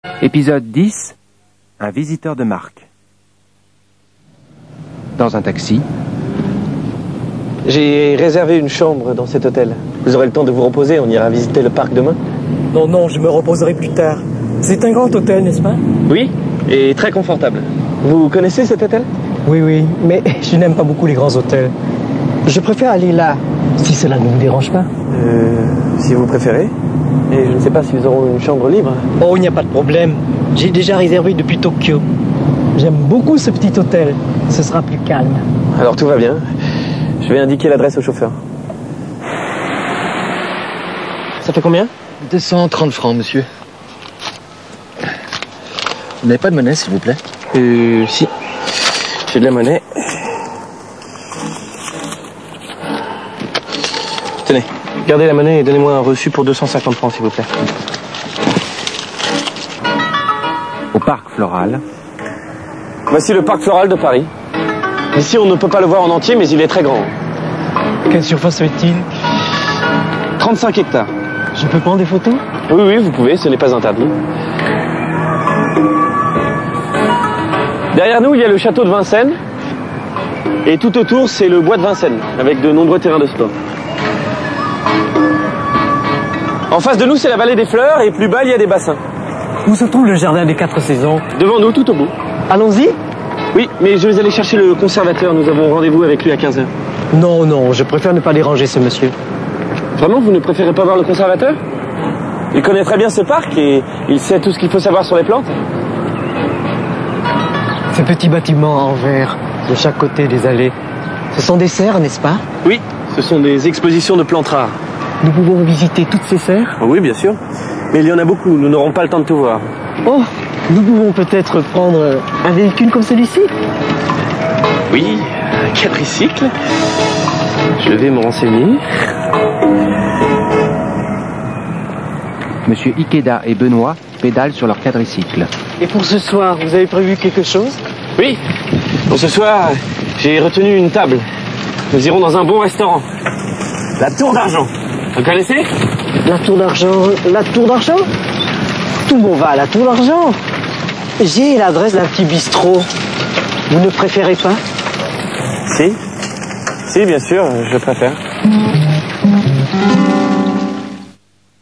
Épisode 10. Un visiteur de marque. Dans un taxi. J'ai réservé une chambre dans cet hôtel. Vous aurez le temps de vous reposer, on ira visiter le parc demain. Non, je me reposerai plus tard. C'est un grand hôtel, n'est-ce pas? Oui, et très confortable. Vous connaissez cet hôtel? Oui, mais je n'aime pas beaucoup les grands hôtels. Je préfère aller là, si cela ne vous dérange pas. Si vous préférez. Et je ne sais pas si vous aurez une chambre libre. Oh, il n'y a pas de problème. J'ai déjà réservé depuis Tokyo. J'aime beaucoup ce petit hôtel. Ce sera plus calme. Alors tout va bien. Je vais indiquer l'adresse au chauffeur. Ça fait combien? 230 francs, monsieur. Vous n'avez pas de monnaie, s'il vous plaît? Si. J'ai de la monnaie. Tenez, gardez la monnaie et donnez-moi un reçu pour 250 francs, s'il vous plaît. Au parc floral. Voici le parc floral de Paris. Ici, on ne peut pas le voir en entier, mais il est très grand. Quelle surface fait-il? 35 hectares. Je peux prendre des photos? Oui, vous pouvez, ce n'est pas interdit. Derrière nous, il y a le château de Vincennes. Et tout autour, c'est le bois de Vincennes, avec de nombreux terrains de sport. En face de nous, c'est la vallée des fleurs, et plus bas, il y a des bassins. Où se trouve le jardin des 4 saisons? Devant nous, tout au bout. Allons-y? Oui, mais je vais aller chercher le conservateur. Nous avons rendez-vous avec lui à 15h. Non, je préfère ne pas déranger ce monsieur. Vraiment, vous ne préférez pas voir le conservateur? Il connaît très bien ce parc et il sait tout ce qu'il faut savoir sur les plantes. Ces petits bâtiments en verre, de chaque côté des allées, ce sont des serres, n'est-ce pas? Oui, ce sont des expositions de plantes rares. Nous pouvons visiter toutes ces serres? Oui, bien sûr. Mais il y en a beaucoup, nous n'aurons pas le temps de tout voir. Oh, nous pouvons peut-être prendre un véhicule comme celui-ci? Oui, un quadricycle. Je vais me renseigner. Monsieur Ikeda et Benoît pédalent sur leur quadricycle. Et pour ce soir, vous avez prévu quelque chose? Oui, pour ce soir, j'ai retenu une table. Nous irons dans un bon restaurant. La Tour d'Argent. Vous connaissez? La Tour d'Argent? La Tour d'Argent? Tout le monde va à la Tour d'Argent. J'ai l'adresse d'un petit bistrot. Vous ne préférez pas? Si, bien sûr, je préfère.